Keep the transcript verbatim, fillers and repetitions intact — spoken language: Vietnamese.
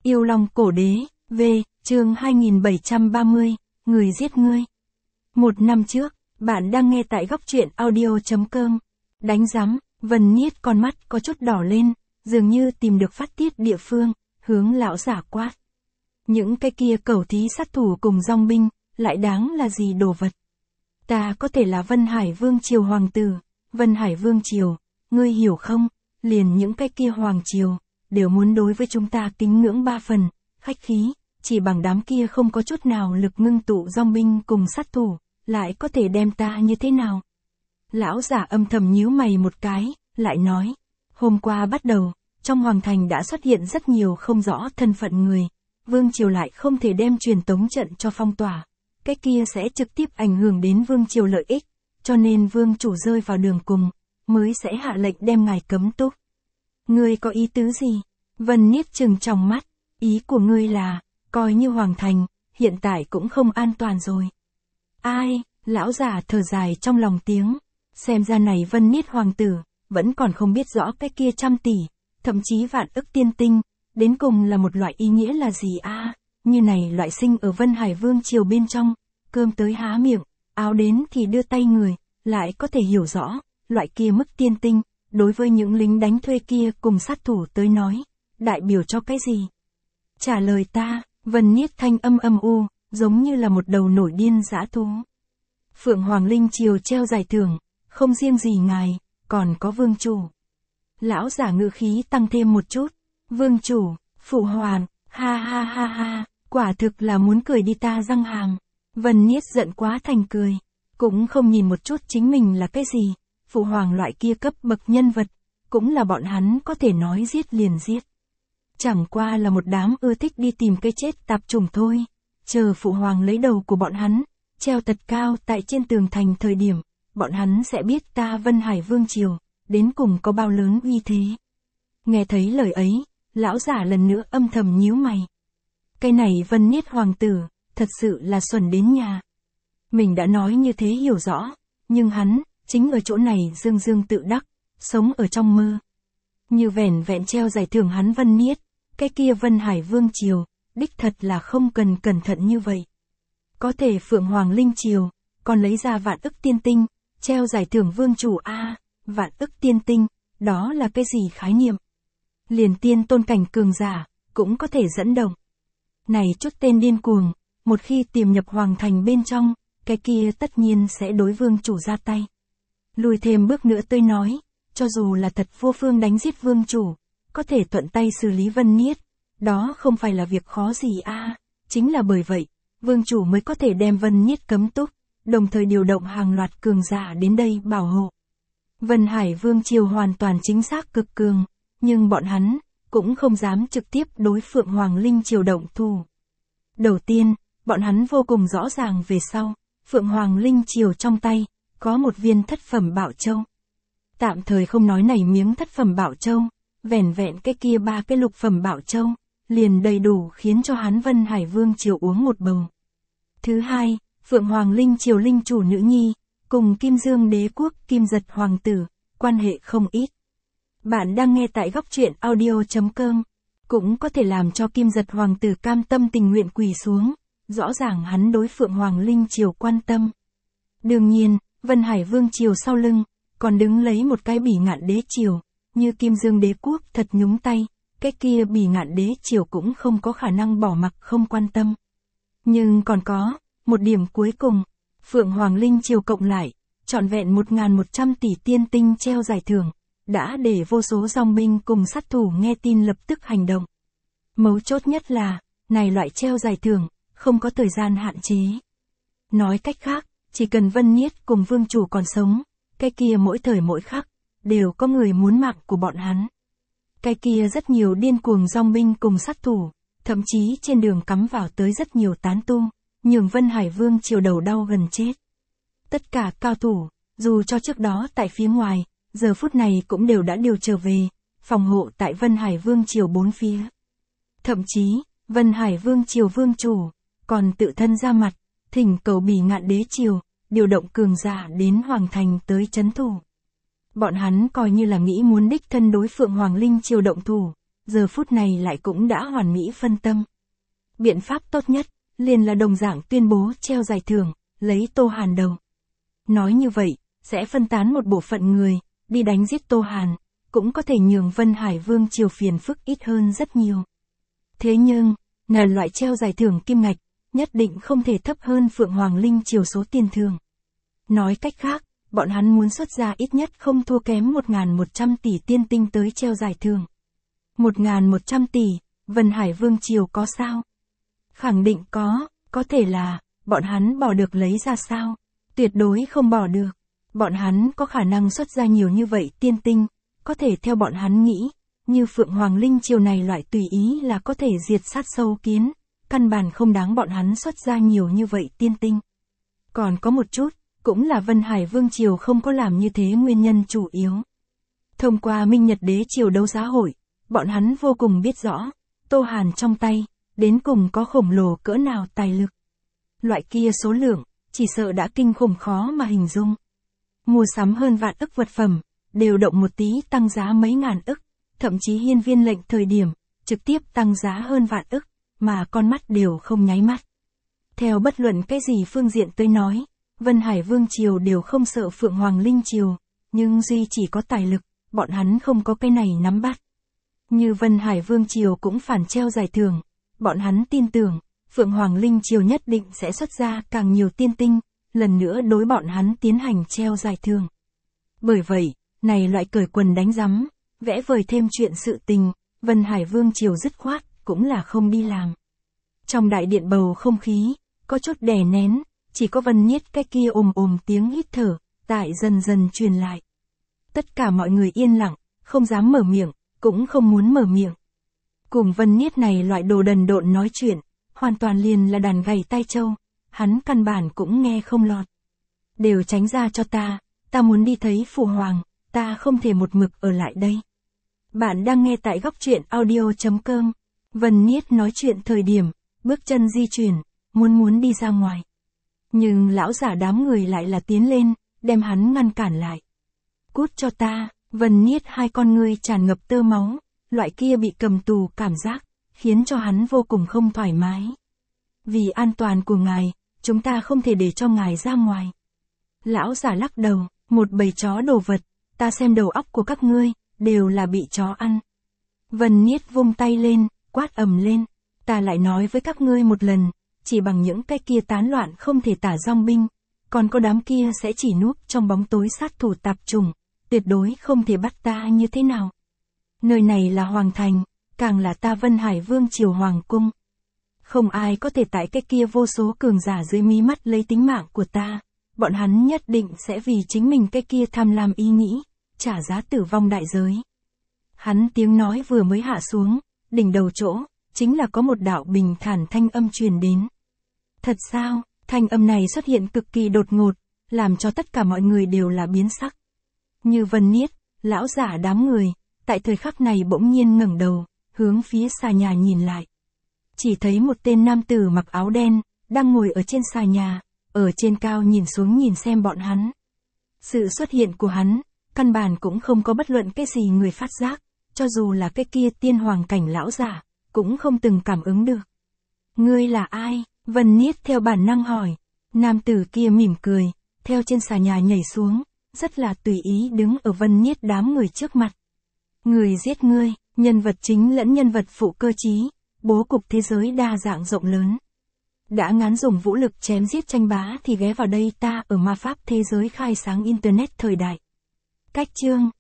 Yêu Long Cổ Đế, V, chương hai nghìn bảy trăm ba mươi, Người giết ngươi. Một năm trước, bạn đang nghe tại góc truyện audio chấm com. Đánh rắm, Vân Niết con mắt có chút đỏ lên, dường như tìm được phát tiết địa phương, hướng lão giả quát. Những cái kia cẩu thí sát thủ cùng dòng binh, lại đáng là gì đồ vật. Ta có thể là Vân Hải Vương Triều Hoàng tử, Vân Hải Vương Triều, ngươi hiểu không, liền những cái kia Hoàng Triều, đều muốn đối với chúng ta kính ngưỡng ba phần, khách khí, chỉ bằng đám kia không có chút nào lực ngưng tụ dòng binh cùng sát thủ, lại có thể đem ta như thế nào. Lão giả âm thầm nhíu mày một cái, lại nói, hôm qua bắt đầu, trong Hoàng Thành đã xuất hiện rất nhiều không rõ thân phận người, Vương Triều lại không thể đem truyền tống trận cho phong tỏa, cái kia sẽ trực tiếp ảnh hưởng đến Vương Triều lợi ích, cho nên Vương chủ rơi vào đường cùng, mới sẽ hạ lệnh đem ngài cấm túc. Ngươi có ý tứ gì? Vân Niết trừng trong mắt, ý của ngươi là, coi như Hoàng Thành, hiện tại cũng không an toàn rồi. Ai, lão già thở dài trong lòng tiếng, xem ra này Vân Niết hoàng tử, vẫn còn không biết rõ cái kia trăm tỷ, thậm chí vạn ức tiên tinh, đến cùng là một loại ý nghĩa là gì a? À, như này loại sinh ở Vân Hải Vương Triều bên trong, cơm tới há miệng, áo đến thì đưa tay người, lại có thể hiểu rõ, loại kia mức tiên tinh, đối với những lính đánh thuê kia cùng sát thủ tới nói, đại biểu cho cái gì? Trả lời ta, Vân Niết thanh âm âm u, giống như là một đầu nổi điên dã thú. Phượng Hoàng Linh Triều treo giải thưởng, không riêng gì ngài, còn có vương chủ. Lão giả ngữ khí tăng thêm một chút, vương chủ, phụ hoàng, ha ha ha ha, quả thực là muốn cười đi ta răng hàm. Vân Niết giận quá thành cười, cũng không nhìn một chút chính mình là cái gì, phụ hoàng loại kia cấp bậc nhân vật, cũng là bọn hắn có thể nói giết liền giết. Chẳng qua là một đám ưa thích đi tìm cái chết tạp chủng thôi, chờ phụ hoàng lấy đầu của bọn hắn, treo thật cao tại trên tường thành thời điểm, bọn hắn sẽ biết ta Vân Hải Vương Triều, đến cùng có bao lớn uy thế. Nghe thấy lời ấy, lão giả lần nữa âm thầm nhíu mày. Cái này Vân Niết hoàng tử, thật sự là xuẩn đến nhà. Mình đã nói như thế hiểu rõ, nhưng hắn, chính ở chỗ này dương dương tự đắc, sống ở trong mơ. Như vẻn vẹn treo giải thưởng hắn Vân Niết, cái kia Vân Hải Vương Triều, đích thật là không cần cẩn thận như vậy. Có thể Phượng Hoàng Linh Triều, còn lấy ra vạn ức tiên tinh, treo giải thưởng vương chủ a, à, vạn ức tiên tinh, đó là cái gì khái niệm? Liền tiên tôn cảnh cường giả, cũng có thể dẫn động. Này chút tên điên cuồng, một khi tiềm nhập Hoàng Thành bên trong, cái kia tất nhiên sẽ đối vương chủ ra tay. Lùi thêm bước nữa tôi nói, cho dù là thật vô phương đánh giết vương chủ, có thể thuận tay xử lý Vân Niết, đó không phải là việc khó gì a, à, chính là bởi vậy, vương chủ mới có thể đem Vân Niết cấm túc, đồng thời điều động hàng loạt cường giả đến đây bảo hộ. Vân Hải Vương Triều hoàn toàn chính xác cực cường, nhưng bọn hắn cũng không dám trực tiếp đối Phượng Hoàng Linh Triều động thủ. Đầu tiên, bọn hắn vô cùng rõ ràng về sau, Phượng Hoàng Linh Triều trong tay có một viên thất phẩm bảo châu. Tạm thời không nói này miếng thất phẩm bảo châu, vẻn vẹn cái kia ba cái lục phẩm bảo châu, liền đầy đủ khiến cho hắn Vân Hải Vương Triều uống một bầu. Thứ hai, Phượng Hoàng Linh Triều linh chủ nữ nhi, cùng Kim Dương Đế Quốc Kim Giật Hoàng tử, quan hệ không ít. Bạn đang nghe tại góc truyện audio chấm com, cũng có thể làm cho Kim Giật Hoàng tử cam tâm tình nguyện quỳ xuống, rõ ràng hắn đối Phượng Hoàng Linh Triều quan tâm. Đương nhiên, Vân Hải Vương Triều sau lưng, còn đứng lấy một cái Bỉ Ngạn Đế Triều, như Kim Dương Đế Quốc thật nhúng tay, cái kia Bỉ Ngạn Đế Triều cũng không có khả năng bỏ mặc không quan tâm. Nhưng còn có, một điểm cuối cùng, Phượng Hoàng Linh Triều cộng lại, trọn vẹn một nghìn một trăm tỷ tiên tinh treo giải thưởng, đã để vô số dòng binh cùng sát thủ nghe tin lập tức hành động. Mấu chốt nhất là, này loại treo giải thưởng, không có thời gian hạn chế. Nói cách khác, chỉ cần Vân Niết cùng vương chủ còn sống, cái kia mỗi thời mỗi khắc, đều có người muốn mạng của bọn hắn. Cái kia rất nhiều điên cuồng dòng binh cùng sát thủ, thậm chí trên đường cắm vào tới rất nhiều tán tu, nhường Vân Hải Vương Triều đầu đau gần chết. Tất cả cao thủ, dù cho trước đó tại phía ngoài, giờ phút này cũng đều đã điều trở về, phòng hộ tại Vân Hải Vương Triều bốn phía. Thậm chí, Vân Hải Vương Triều vương chủ, còn tự thân ra mặt, thỉnh cầu Bỉ Ngạn Đế Triều, điều động cường giả đến Hoàng Thành tới trấn thủ. Bọn hắn coi như là nghĩ muốn đích thân đối Phượng Hoàng Linh Triều động thủ, giờ phút này lại cũng đã hoàn mỹ phân tâm. Biện pháp tốt nhất, liền là đồng dạng tuyên bố treo giải thưởng, lấy Tô Hàn đầu. Nói như vậy, sẽ phân tán một bộ phận người, đi đánh giết Tô Hàn, cũng có thể nhường Vân Hải Vương triều phiền phức ít hơn rất nhiều. Thế nhưng, là loại treo giải thưởng kim ngạch, nhất định không thể thấp hơn Phượng Hoàng Linh triều số tiền thưởng. Nói cách khác, bọn hắn muốn xuất ra ít nhất không thua kém một nghìn một trăm tỷ tiên tinh tới treo giải thưởng. một nghìn một trăm tỷ, Vân Hải Vương triều có sao? Khẳng định có, có thể là, bọn hắn bỏ được lấy ra sao? Tuyệt đối không bỏ được. Bọn hắn có khả năng xuất ra nhiều như vậy tiên tinh, có thể theo bọn hắn nghĩ, như Phượng Hoàng Linh triều này loại tùy ý là có thể diệt sát sâu kiến, căn bản không đáng bọn hắn xuất ra nhiều như vậy tiên tinh. Còn có một chút, cũng là Vân Hải Vương triều không có làm như thế nguyên nhân chủ yếu. Thông qua Minh Nhật Đế triều đấu giá hội, bọn hắn vô cùng biết rõ, Tô Hàn trong tay, đến cùng có khổng lồ cỡ nào tài lực. Loại kia số lượng, chỉ sợ đã kinh khủng khó mà hình dung. Mua sắm hơn vạn ức vật phẩm, đều động một tí tăng giá mấy ngàn ức, thậm chí hiên viên lệnh thời điểm, trực tiếp tăng giá hơn vạn ức, mà con mắt đều không nháy mắt. Theo bất luận cái gì phương diện tới nói, Vân Hải Vương triều đều không sợ Phượng Hoàng Linh triều, nhưng duy chỉ có tài lực, bọn hắn không có cái này nắm bắt. Như Vân Hải Vương triều cũng phản treo giải thưởng, bọn hắn tin tưởng, Phượng Hoàng Linh triều nhất định sẽ xuất ra càng nhiều tiên tinh, lần nữa đối bọn hắn tiến hành treo giải thưởng. Bởi vậy, này loại cởi quần đánh rắm, vẽ vời thêm chuyện sự tình, Vân Hải Vương triều dứt khoát, cũng là không đi làm. Trong đại điện bầu không khí, có chút đè nén, chỉ có Vân Niết cái kia ồm ồm tiếng hít thở, tại dần dần truyền lại. Tất cả mọi người yên lặng, không dám mở miệng, cũng không muốn mở miệng. Cùng Vân Niết này loại đồ đần độn nói chuyện, hoàn toàn liền là đàn gầy tai trâu, hắn căn bản cũng nghe không lọt. Đều tránh ra cho ta, ta muốn đi thấy Phụ Hoàng, ta không thể một mực ở lại đây. Bạn đang nghe tại góc truyện audio chấm com. Vân Niết nói chuyện thời điểm, bước chân di chuyển, muốn muốn đi ra ngoài. Nhưng lão giả đám người lại là tiến lên, đem hắn ngăn cản lại. Cút cho ta, Vân Niết hai con ngươi tràn ngập tơ máu, loại kia bị cầm tù cảm giác, khiến cho hắn vô cùng không thoải mái. Vì an toàn của ngài, chúng ta không thể để cho ngài ra ngoài. Lão giả lắc đầu, một bầy chó đồ vật, ta xem đầu óc của các ngươi, đều là bị chó ăn. Vân Niết vung tay lên, quát ầm lên, ta lại nói với các ngươi một lần, chỉ bằng những cái kia tán loạn không thể tả dòng binh, còn có đám kia sẽ chỉ núp trong bóng tối sát thủ tạp trùng, tuyệt đối không thể bắt ta như thế nào. Nơi này là Hoàng Thành, càng là ta Vân Hải Vương triều Hoàng Cung. Không ai có thể tại cái kia vô số cường giả dưới mí mắt lấy tính mạng của ta, bọn hắn nhất định sẽ vì chính mình cái kia tham lam ý nghĩ, trả giá tử vong đại giới. Hắn tiếng nói vừa mới hạ xuống, đỉnh đầu chỗ, chính là có một đạo bình thản thanh âm truyền đến. Thật sao, thanh âm này xuất hiện cực kỳ đột ngột, làm cho tất cả mọi người đều là biến sắc. Như Vân Niết, lão giả đám người, tại thời khắc này bỗng nhiên ngẩng đầu, hướng phía xà nhà nhìn lại. Chỉ thấy một tên nam tử mặc áo đen, đang ngồi ở trên xà nhà, ở trên cao nhìn xuống nhìn xem bọn hắn. Sự xuất hiện của hắn, căn bản cũng không có bất luận cái gì người phát giác, cho dù là cái kia tiên hoàng cảnh lão giả, cũng không từng cảm ứng được. Ngươi là ai? Vân Niết theo bản năng hỏi. Nam tử kia mỉm cười, theo trên xà nhà nhảy xuống, rất là tùy ý đứng ở Vân Niết đám người trước mặt. Người giết ngươi, nhân vật chính lẫn nhân vật phụ cơ trí, bố cục thế giới đa dạng rộng lớn. Đã ngán dùng vũ lực chém giết tranh bá thì ghé vào đây ta ở ma pháp thế giới khai sáng internet thời đại. Cách chương